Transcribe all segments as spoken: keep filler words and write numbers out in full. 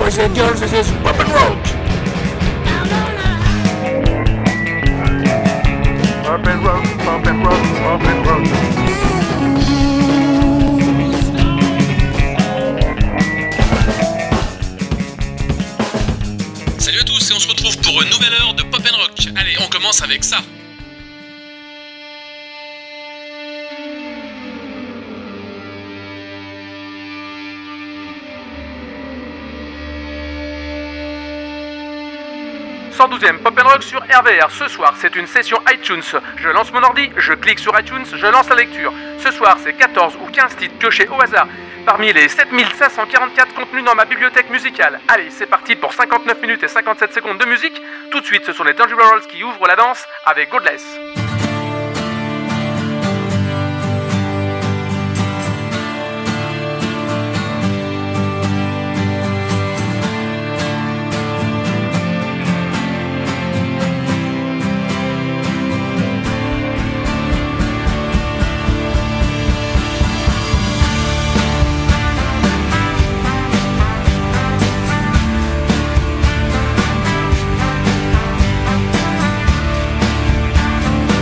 boys and girls, this is Pop and Rock. Pop and Rock, Pop and Rock, Pop and Rock. Salut à tous et on se retrouve pour une nouvelle heure de Pop and Rock. Allez, on commence avec ça. cent douzième Pop and Rock sur R V R. Ce soir, c'est une session iTunes. Je lance mon ordi, je clique sur iTunes, je lance la lecture. Ce soir, c'est quatorze ou quinze titres piochés au hasard parmi les sept mille cinq cent quarante-quatre contenus dans ma bibliothèque musicale. Allez, c'est parti pour cinquante-neuf minutes et cinquante-sept secondes de musique. Tout de suite, ce sont les Dangerous qui ouvrent la danse avec Godless. We'll be right back.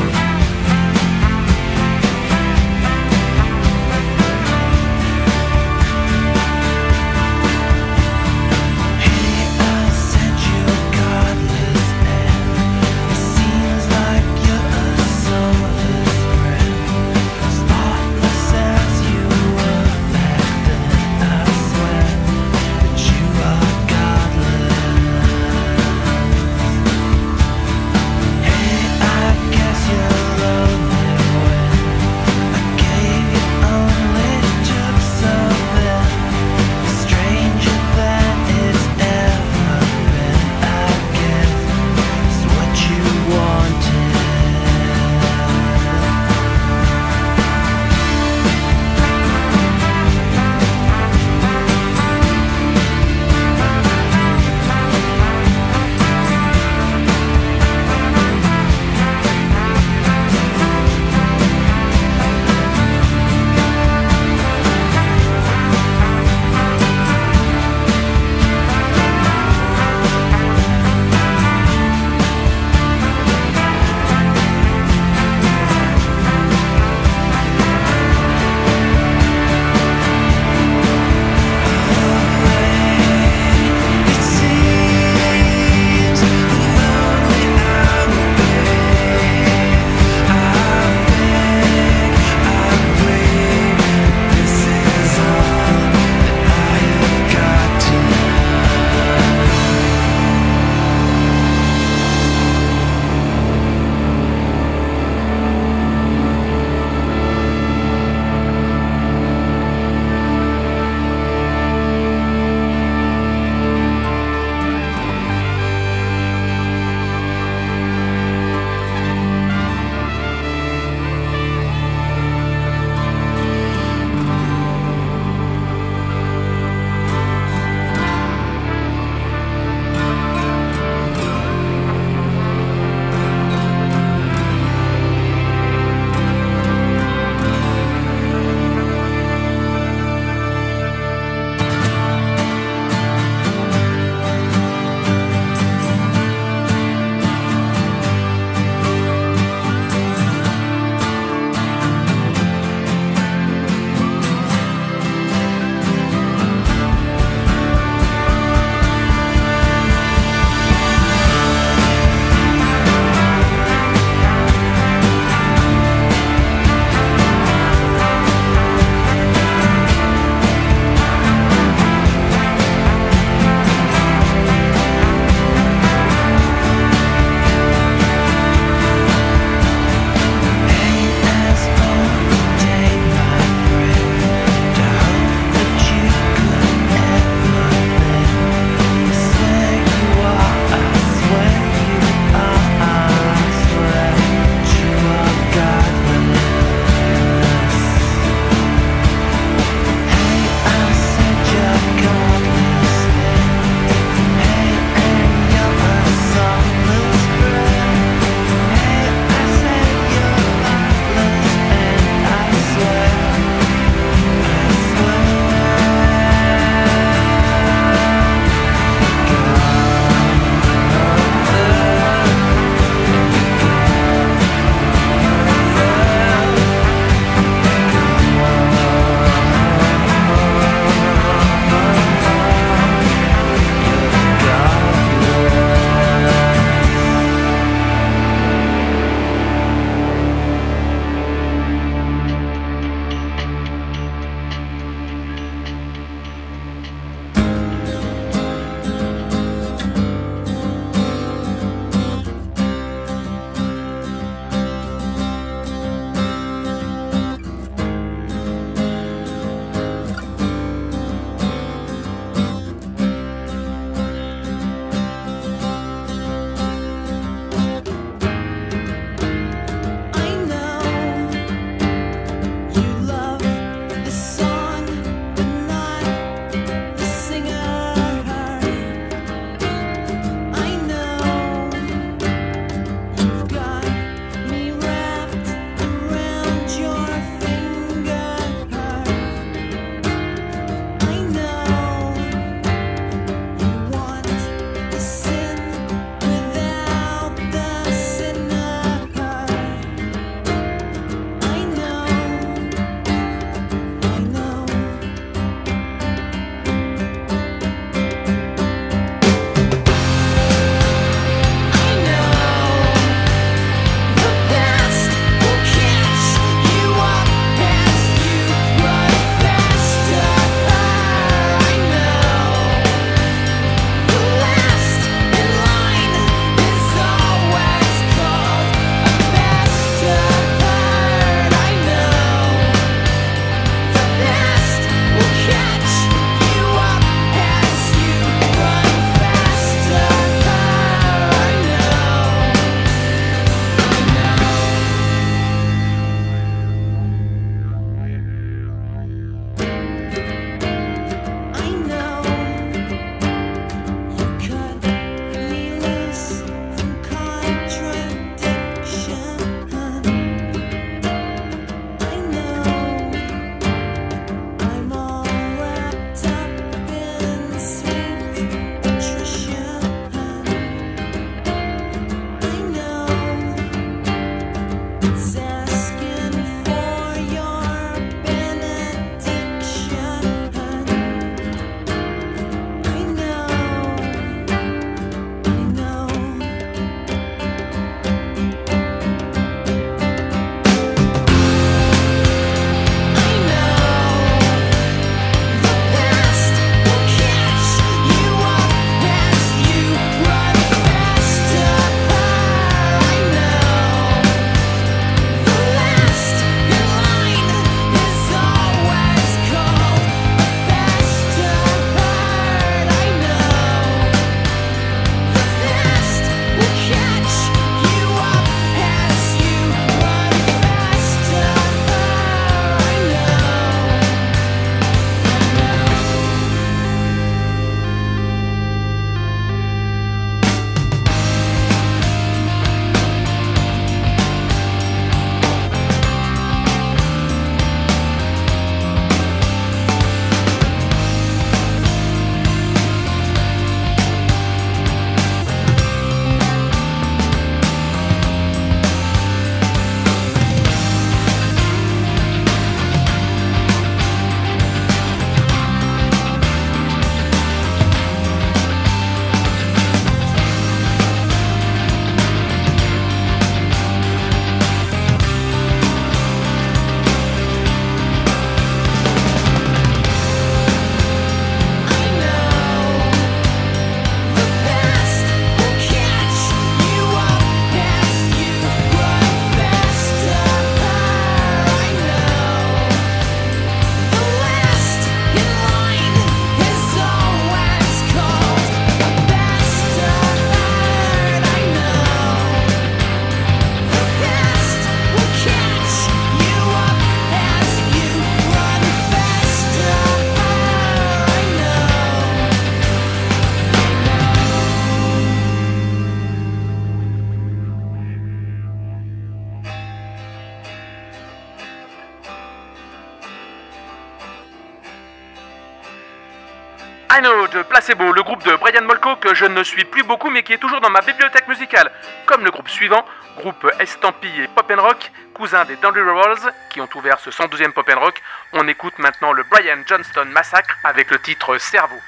I Know de Placebo, le groupe de Brian Molko que je ne suis plus beaucoup mais qui est toujours dans ma bibliothèque musicale, comme le groupe suivant, groupe estampillé pop and rock, cousin des Down River Walls, qui ont ouvert ce cent douzième pop and rock. On écoute maintenant le Brian Johnston Massacre avec le titre Cerveau.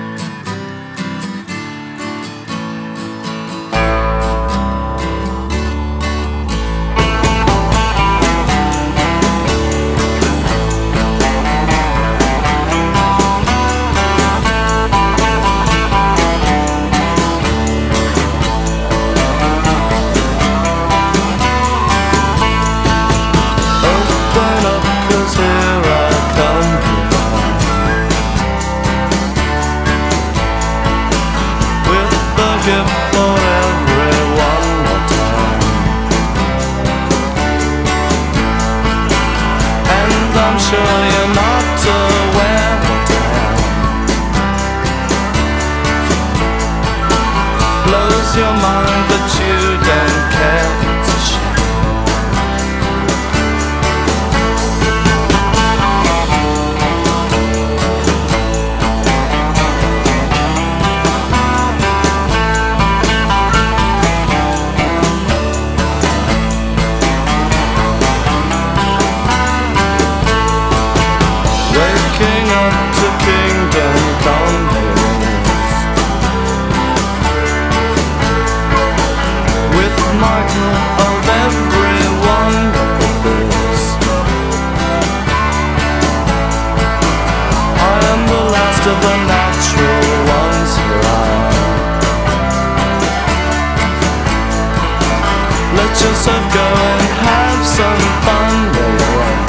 Your mind, but you don't care. It's a shame. Waking up to kingdom come. Michael of everyone but this. I am the last of the natural ones here. Let yourself go and have some fun while you're away.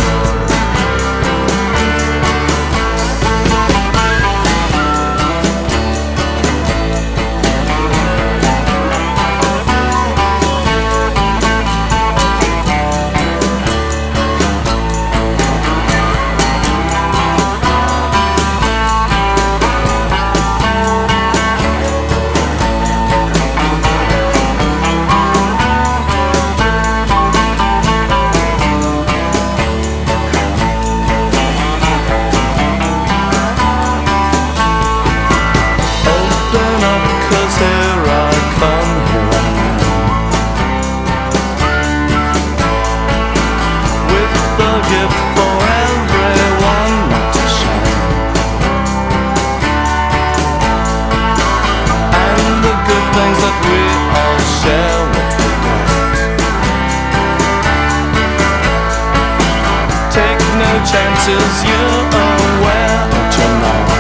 Chances you're aware that you're not.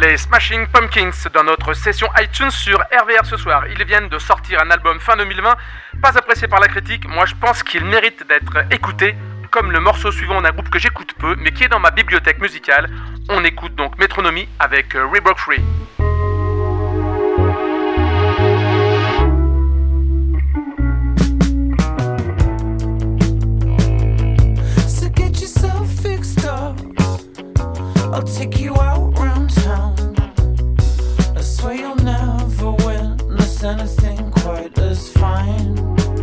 Les Smashing Pumpkins dans notre session iTunes sur R V R ce soir. Ils viennent de sortir un album fin deux mille vingt, pas apprécié par la critique. Moi je pense qu'il mérite d'être écouté, comme le morceau suivant d'un groupe que j'écoute peu, mais qui est dans ma bibliothèque musicale. On écoute donc Metronomy avec euh, Rebroke Free. So get yourself fixed up. I'll take you out round town. I swear you'll never witness anything quite as fine.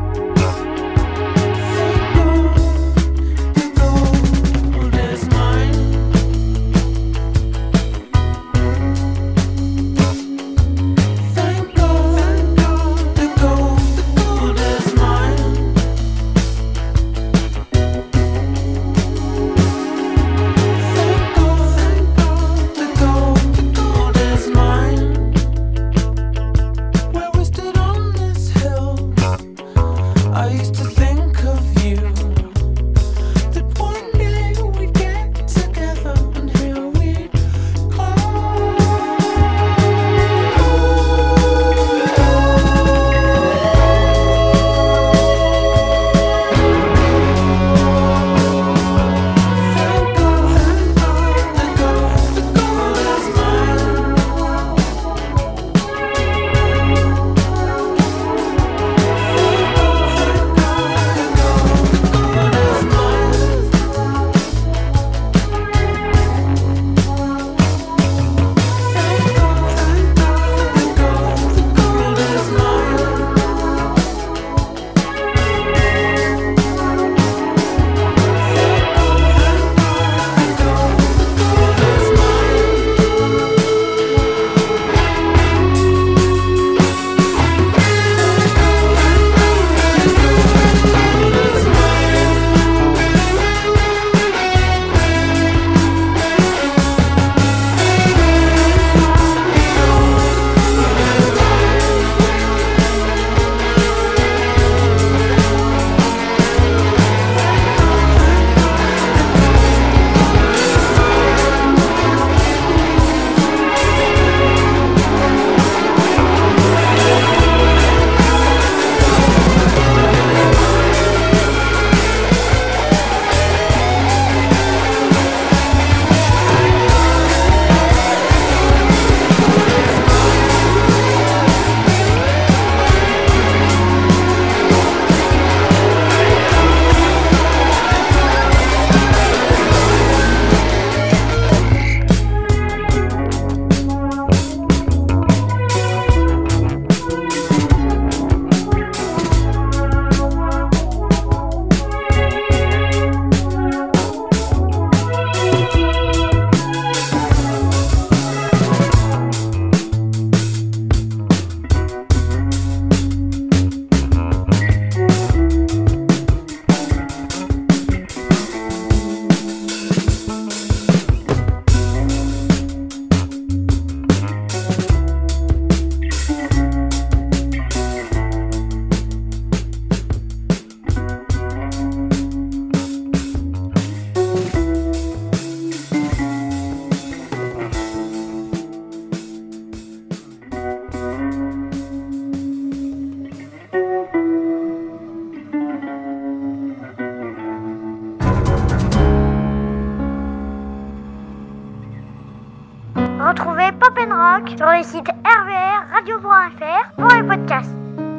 Retrouvez Pop and Rock sur les sites R V R, radio point F R pour les podcasts.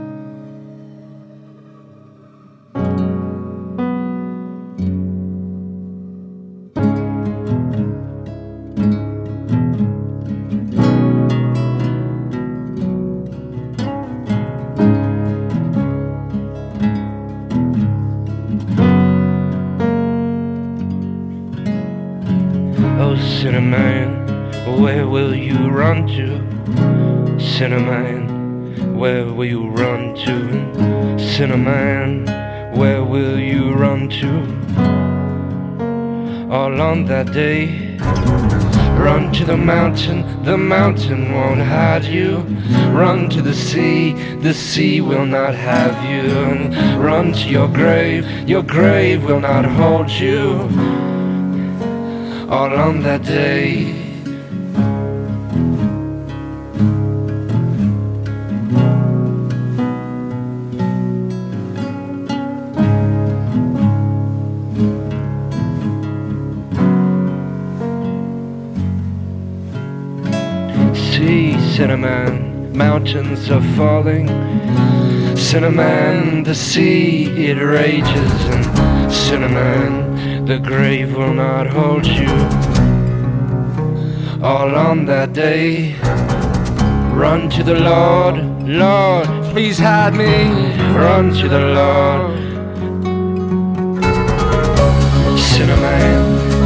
Oh, Cinnamon, where will you run to? Cinnamon, where will you run to? Cinnamon, where will you run to? All on that day, run to the mountain, the mountain won't hide you. Run to the sea, the sea will not have you. Run to your grave, your grave will not hold you. All on that day, sea, Cinnamon, mountains are falling. Cinnamon, the sea, it rages. And Cinnamon, the grave will not hold you. All on that day, run to the Lord, Lord, please hide me. Run to the Lord. Cinnamon,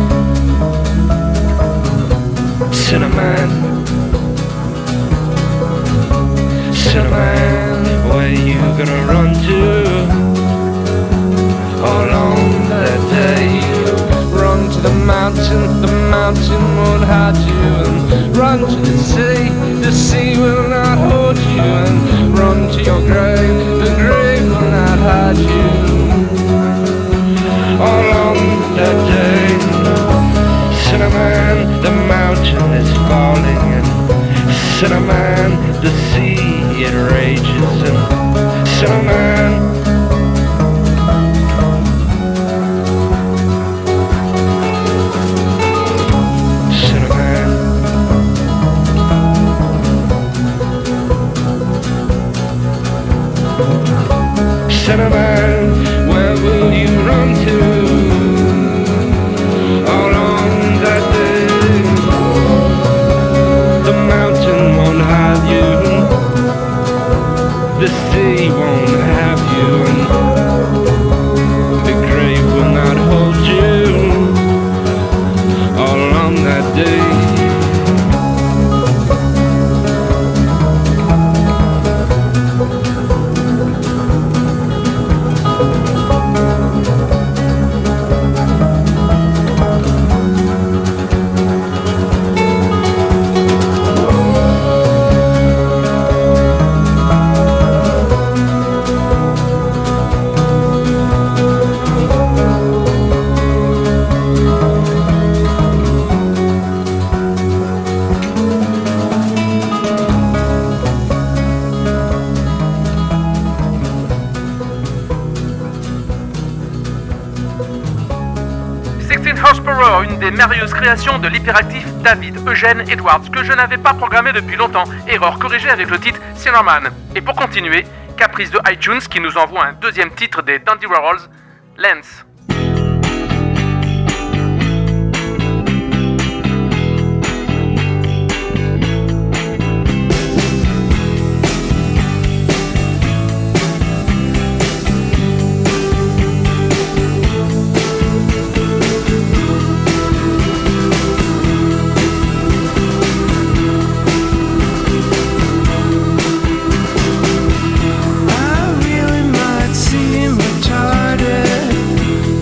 Cinnamon, Cinnamon, where you gonna run to? All on that day, run to the mountain, the mountain won't hide you. And run to the sea, the sea will not hold you. And run to your grave, the grave will not hide you. All on that day, Cinnamon, the mountain is falling. And Cinnamon, the sea, it rages. And Cinnamon, Cinnamon, where will you run to? All on that day, the mountain won't hide you, the sea won't have you, and the grave will not hold you. All on that day. Horsepower, une des merveilleuses créations de l'hyperactif David Eugene Edwards, que je n'avais pas programmé depuis longtemps, erreur corrigée avec le titre Cinnamon. Et pour continuer, caprice de iTunes qui nous envoie un deuxième titre des Dandy Warhols, Lance. I really might seem retarded.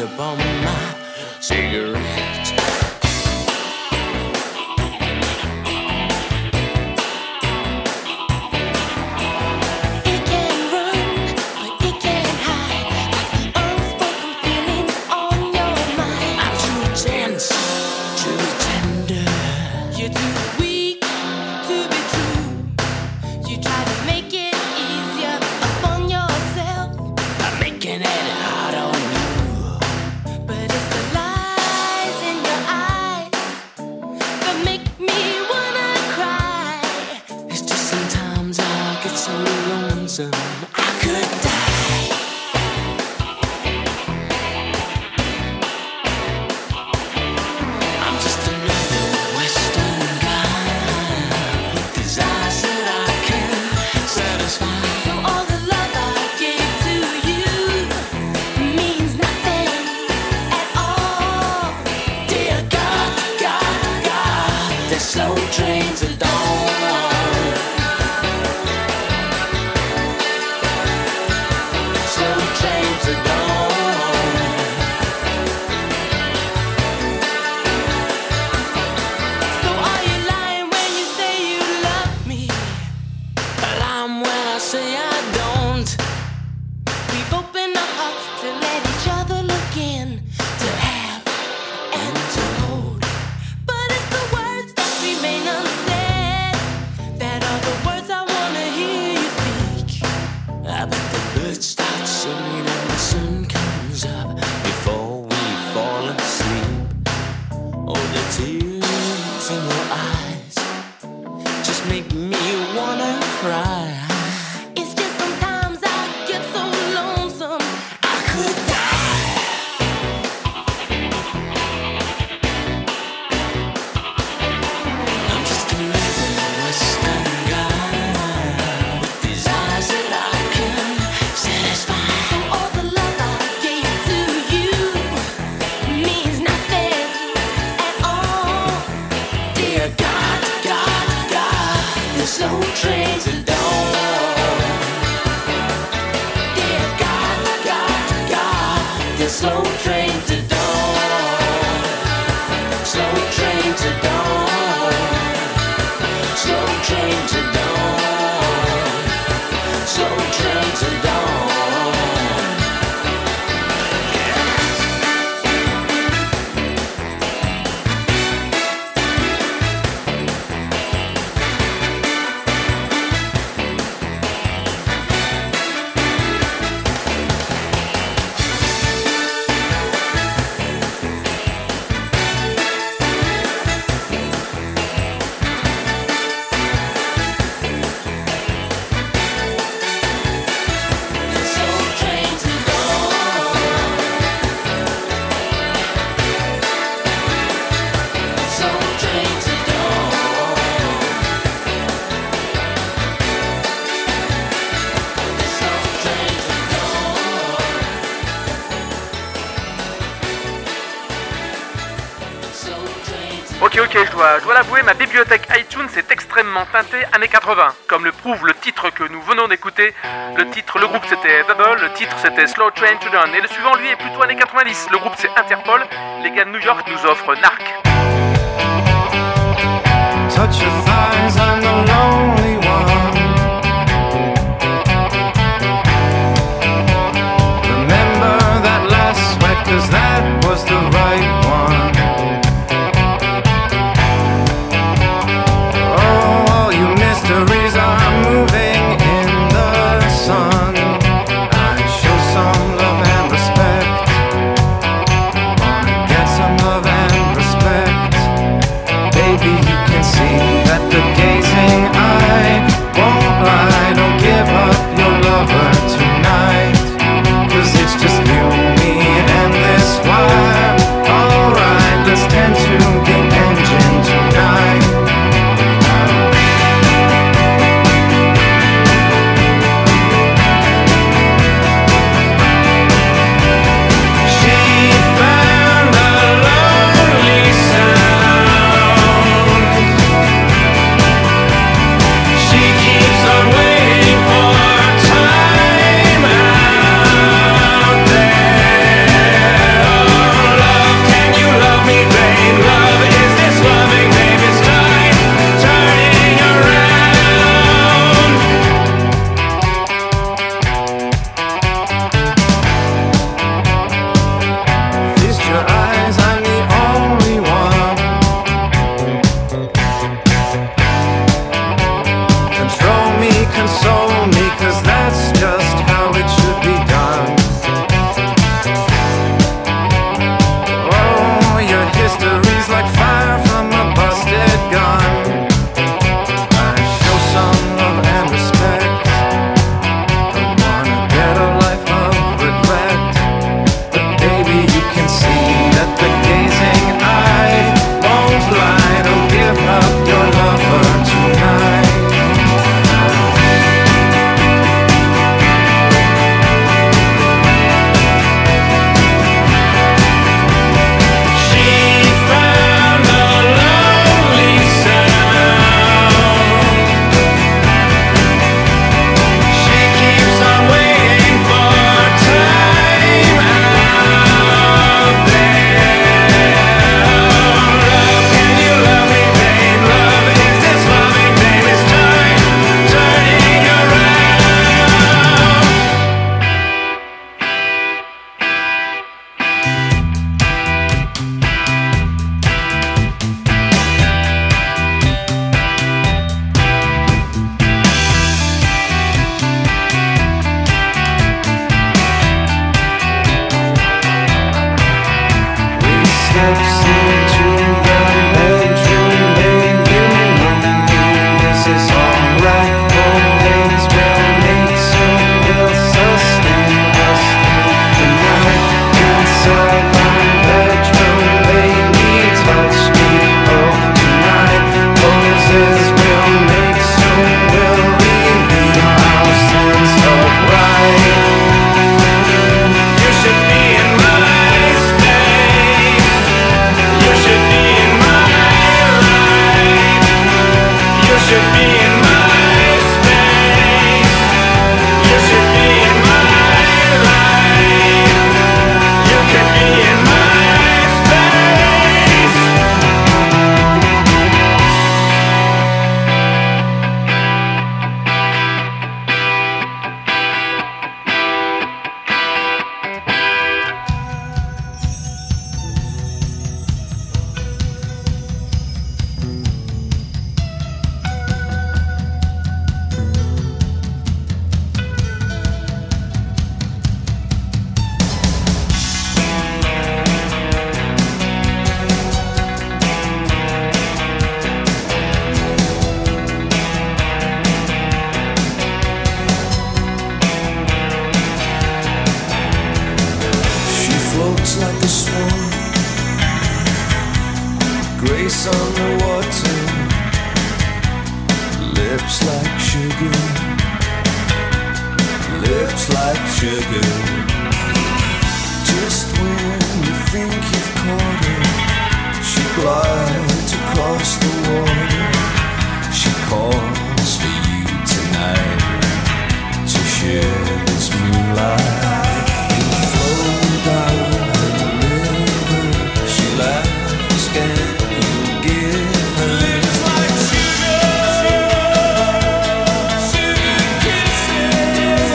upon my cigarette. Ok, ok, je dois, je dois l'avouer, ma bibliothèque iTunes est extrêmement teintée années quatre-vingts, comme le prouve le titre que nous venons d'écouter. Le titre, le groupe c'était Double, le titre c'était Slow Train to Dawn, et le suivant lui est plutôt années quatre-vingt-dix. Le groupe c'est Interpol, les gars de New York nous offrent Narc. Touch your thighs, I'm the lonely one. Remember that last sweat, cause that was the right one. Oh, all you mysteries are moving in the sun. I show some love and respect. Wanna get some love and respect. grace on the water, lips like sugar, lips like sugar. Just when you think you've caught her, she glides across the water. She calls for you tonight to share this moonlight. You flow down the river, she laughs and you give her lips like sugar, sugar kisses.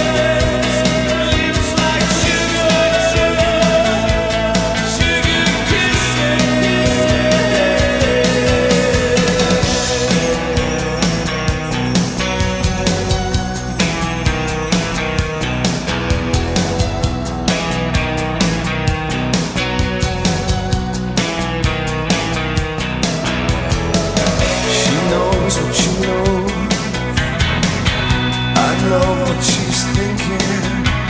Lips like sugar, sugar kisses. She knows what you know, I know what she's thinking.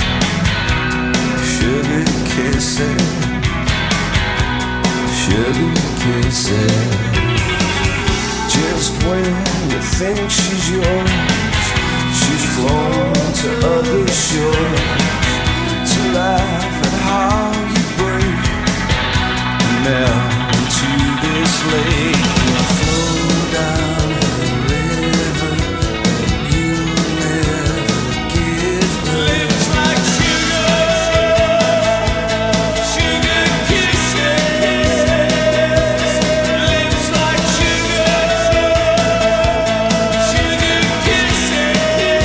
Sugar kisses, sugar kisses. Just when you think she's yours, she's flown to other shores to laugh at how you break and melt into this lake. You flow down the river and you never give her lips like sugar, sugar kisses. Lips like sugar, sugar kisses.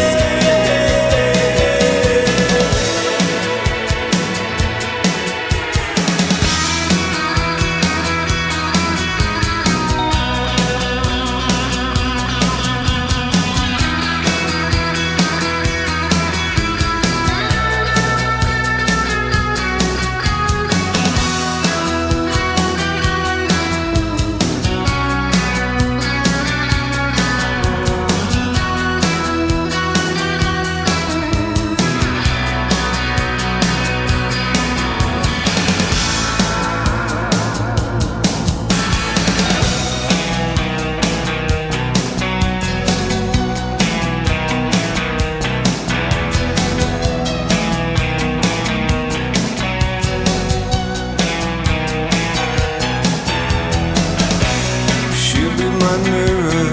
She'll be my mirror,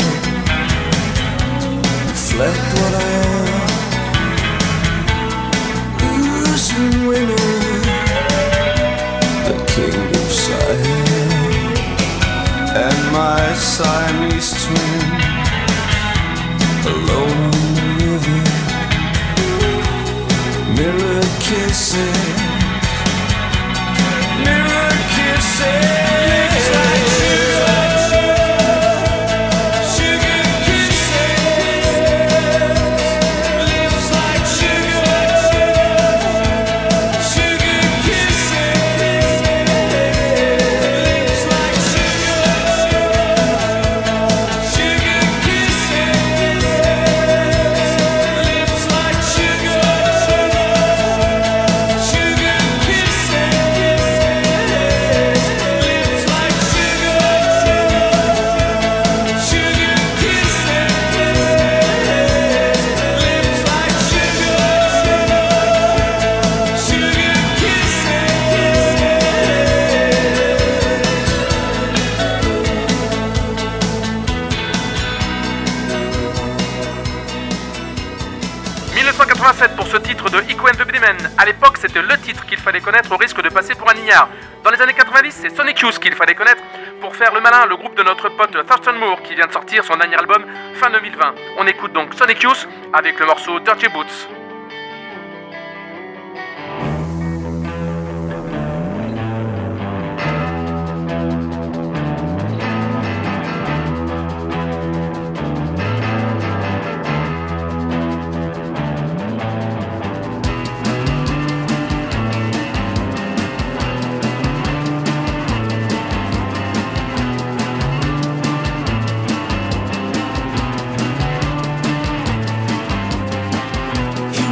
reflect what I am. Losing winner, the king of Siam, and my Siamese twin, alone on the river. Mirror kissing, mirror kissing. Lips like sugar, sugar kisses. Lips like sugar, sugar kisses. ce titre de Echo and the Bunnymen. À l'époque, c'était le titre qu'il fallait connaître au risque de passer pour un ignare. Dans les années quatre-vingt-dix, c'est Sonic Youth qu'il fallait connaître pour faire le malin, le groupe de notre pote Thurston Moore qui vient de sortir son dernier album fin deux mille vingt. On écoute donc Sonic Youth avec le morceau Dirty Boots. You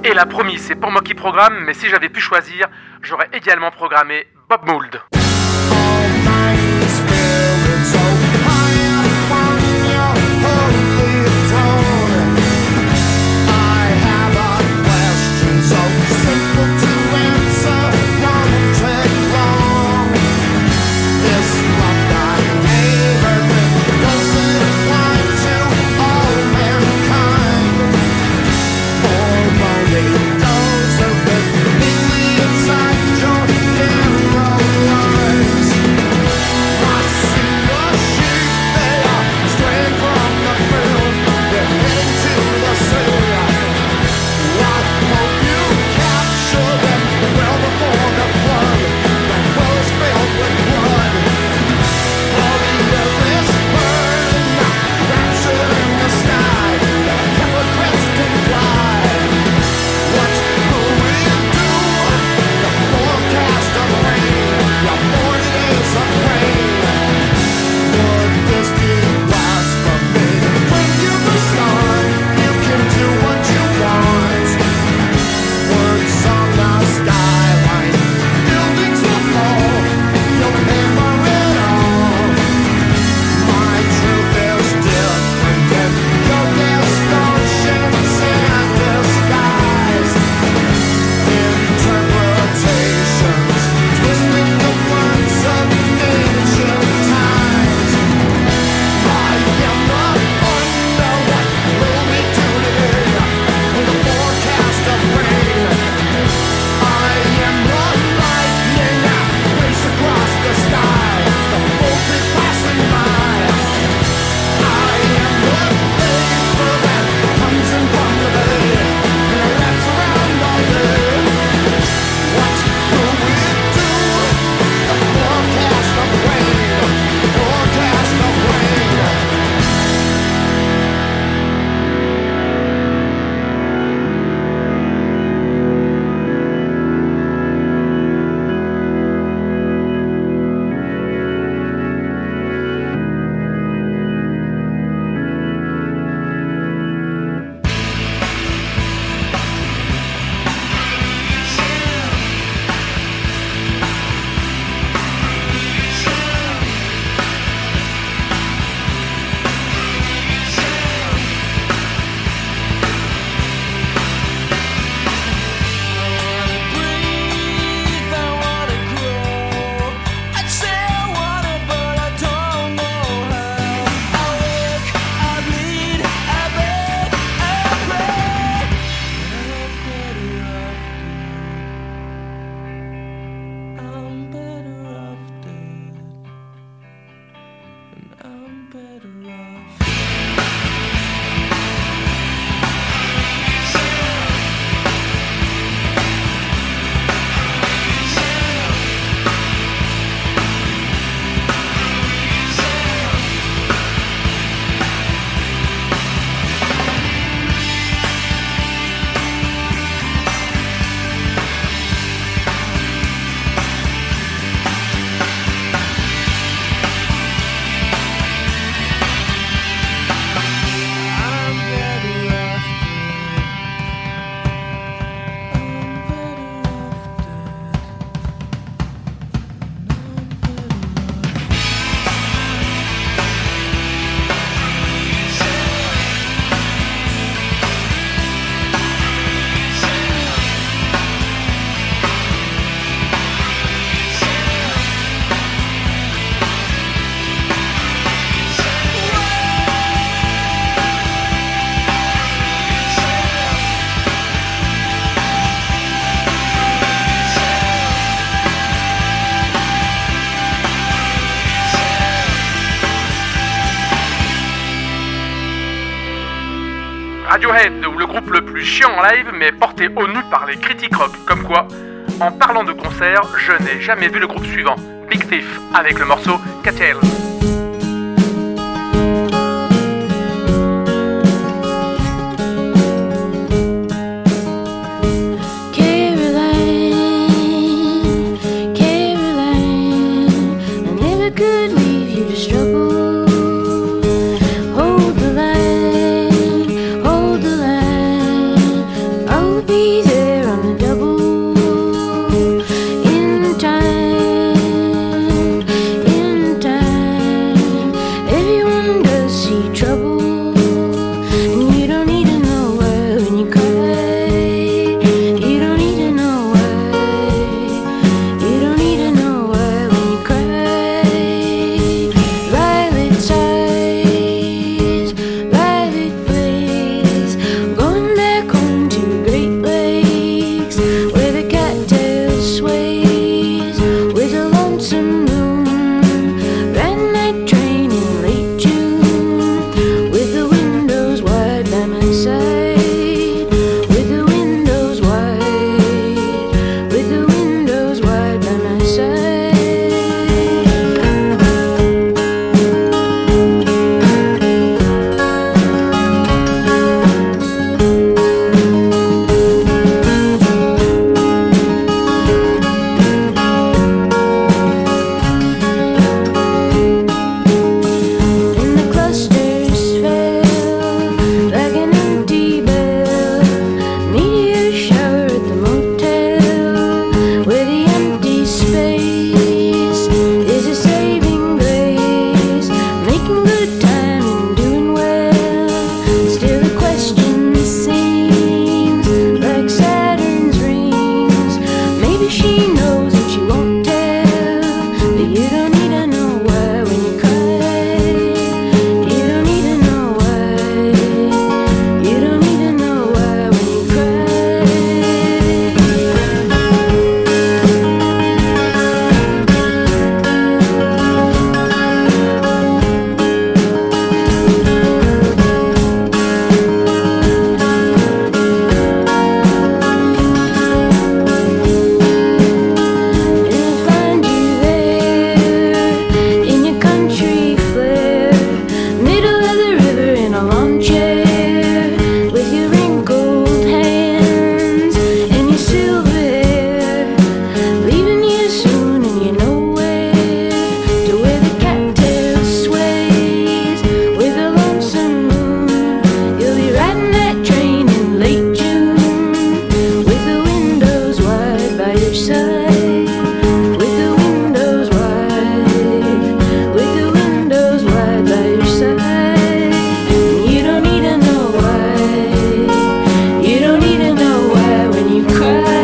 Et la promis, c'est pour moi qui programme, mais si j'avais pu choisir, j'aurais également programmé Bob Mould. Radiohead, ou le groupe le plus chiant en live, mais porté au nu par les critiques rock. Comme quoi, en parlant de concert, je n'ai jamais vu le groupe suivant, Big Thief, avec le morceau Cattail. Be trouble. And you don't need to know why when you cry. You don't need to know why. You don't need to know why when you cry. Violet's eyes, violet blaze, going back home to the Great Lakes, where the cattail sways with a lonesome moon. Ran that train in late June, with the windows wide by my side, with the windows wide, with the windows wide by my side. And the clusters fell like an empty bell. Meteor shower at the motel, where the empty space is a saving grace, making good time and doing well. Still the question seems like Saturn's rings. Maybe she knows and she won't tell, but you don't need to know why when you cry. You don't need to know why. You don't need to know why when you cry. And I find you there in your country flare, middle of the river in a lawn chair, with your wrinkled hands and your silver hair, leaving you soon and you know where, to where the cattail sways with a lonesome moon. You'll be riding that train in late June, with the windows wide by your side, with the windows wide, with the windows wide by your side. And you don't need to know why. You don't need to know why when you cry.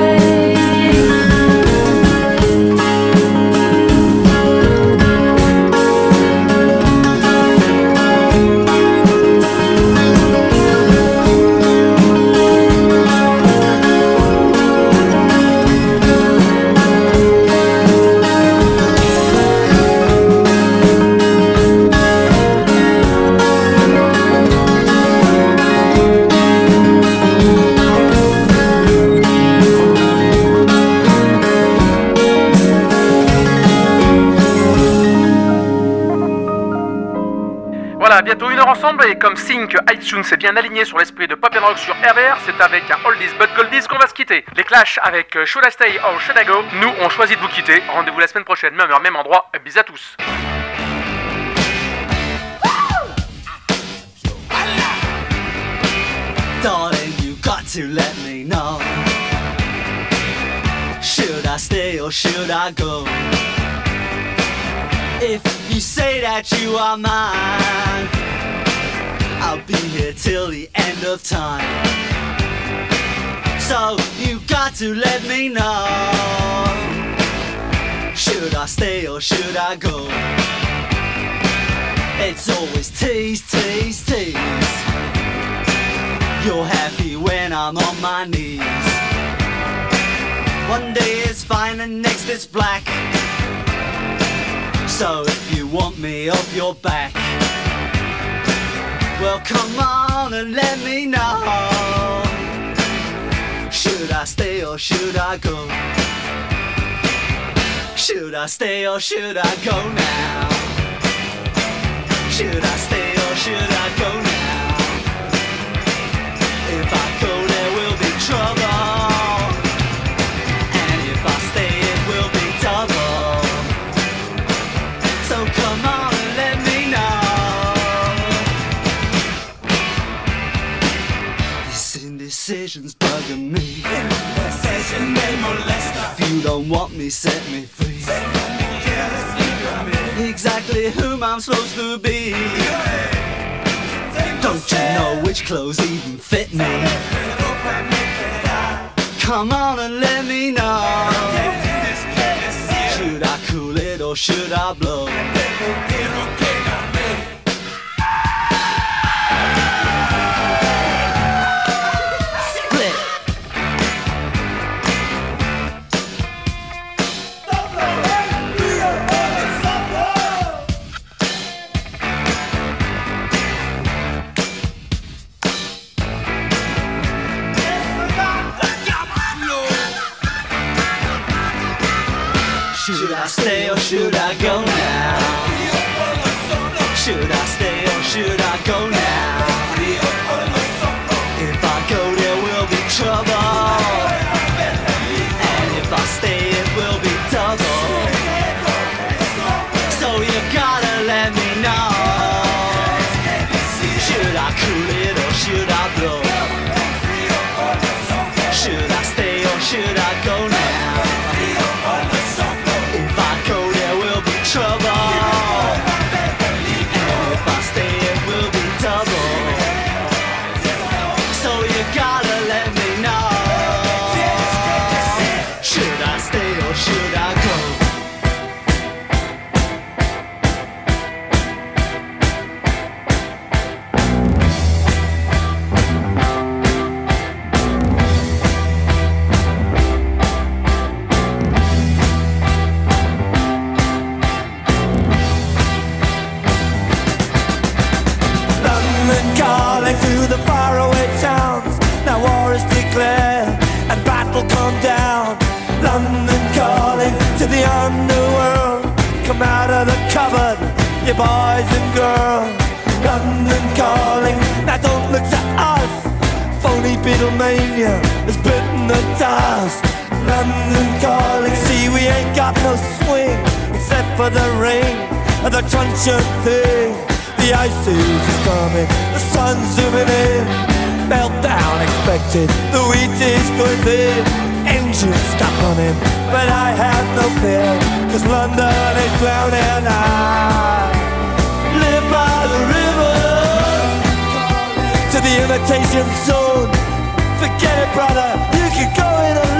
Voilà, bientôt une heure ensemble, et comme signe que iTunes est bien aligné sur l'esprit de Pop and Rock sur R V R, c'est avec un Oldies but Goldies qu'on va se quitter. Les Clash avec euh, Should I Stay or Should I Go. Nous, on choisit de vous quitter. Rendez-vous la semaine prochaine, même heure, même endroit. Bis à tous. Darling, you got to let me know. Should I stay or should I go? If you say that you are mine, I'll be here till the end of time. So you got to let me know. Should I stay or should I go? It's always tease, tease, tease. You're happy when I'm on my knees. One day it's fine and next it's black. So if you want me off your back, well come on and let me know. Should I stay or should I go? Should I stay or should I go now? Should I stay or should I go now? If I go there will be trouble, and if I stay it will be double. So come on and let me know. This indecision's bugging me. Indecision, they molest us. If you don't want me, set me free. Exactly whom I'm supposed to be. Don't you know which clothes even fit me? Come on and let me know. Should I cool it or should I blow? Split. Should I stay or should I go now? Should I stay or should I go now? If I go there will be trouble, and if I stay it will be double. So you gotta let me know. Should I cool it or should I blow? Should I stay or should I go now? If I go there will be trouble, and if I stay it will be double. So you gotta let me know. Should I stay or should I go? London calling to the faraway towns. Now war is declared and battle come down. London calling to the underworld. Come out of the cupboard, you boys and girls. London calling, now don't look to us. Phony Beatlemania has bitten the dust. London calling, see we ain't got no swing except for the ring of the truncheon thing. The ice age is coming, the sun's zooming in. Meltdown expected, the wheat is going thin. Engines stop running, but I have no fear, cause London is drowning. I live by the river, to the imitation zone. Forget it, brother, you can go it alone.